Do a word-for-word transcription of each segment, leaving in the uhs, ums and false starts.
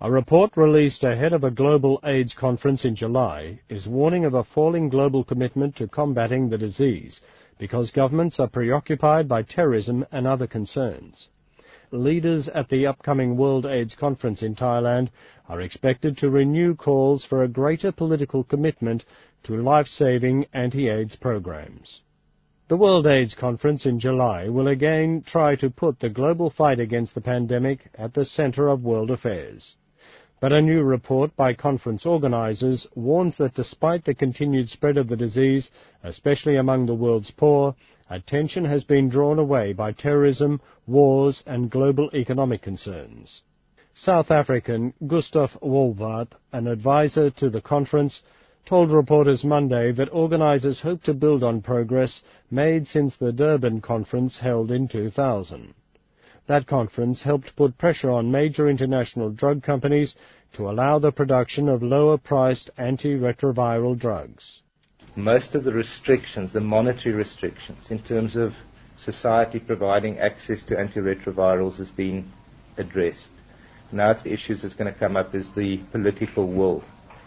A report released ahead of a global AIDS conference in July is warning of a falling global commitment to combating the disease because governments are preoccupied by terrorism and other concerns. Leaders at the upcoming World AIDS Conference in Thailand are expected to renew calls for a greater political commitment to life-saving anti-AIDS programs. The World AIDS Conference in July will again try to put the global fight against the pandemic at the center of world affairs. But a new report by conference organizers warns that despite the continued spread of the disease, especially among the world's poor, attention has been drawn away by terrorism, wars and global economic concerns. South African Gustav Wolvaardt, an advisor to the conference, told reporters Monday that organizers hope to build on progress made since the Durban conference held in two thousand. That conference helped put pressure on major international drug companies to allow the production of lower-priced antiretroviral drugs. Most of the restrictions, the monetary restrictions, in terms of society providing access to antiretrovirals has been addressed. Now the issues that's going to come up is the political will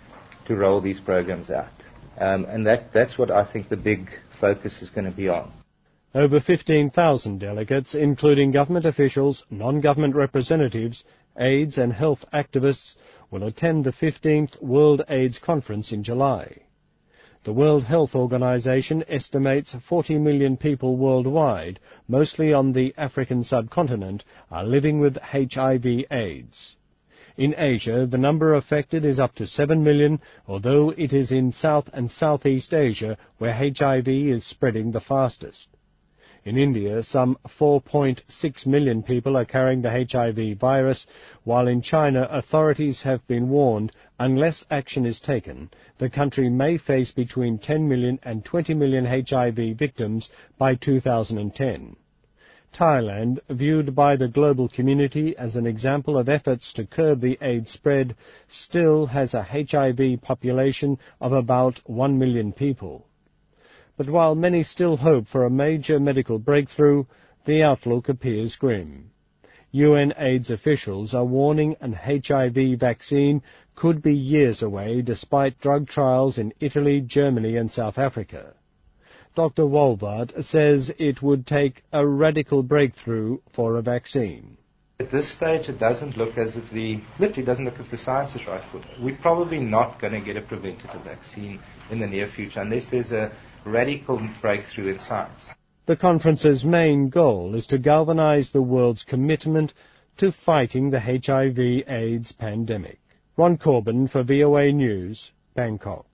to roll these programs out. Um, and that, that's what I think the big focus is going to be on. Over fifteen thousand delegates, including government officials, non-government representatives, AIDS and health activists, will attend the fifteenth World AIDS Conference in July. The World Health Organization estimates forty million people worldwide, mostly on the African subcontinent, are living with H I V AIDS. In Asia, the number affected is up to seven million, although it is in South and Southeast Asia where H I V is spreading the fastest. In India, some four point six million people are carrying the H I V virus, while in China authorities have been warned unless action is taken, the country may face between ten million and twenty million H I V victims by two thousand ten. Thailand, viewed by the global community as an example of efforts to curb the AIDS spread, still has a H I V population of about one million people. But while many still hope for a major medical breakthrough, the outlook appears grim. U N AIDS officials are warning an H I V vaccine could be years away despite drug trials in Italy, Germany and South Africa. Doctor Wolvaardt says it would take a radical breakthrough for a vaccine. At this stage, it doesn't look as if the, literally doesn't look as if the science is right for it. We're probably not going to get a preventative vaccine in the near future unless there's a radical breakthrough in science. The conference's main goal is to galvanize the world's commitment to fighting the H I V AIDS pandemic. Ron Corbin for V O A News, Bangkok.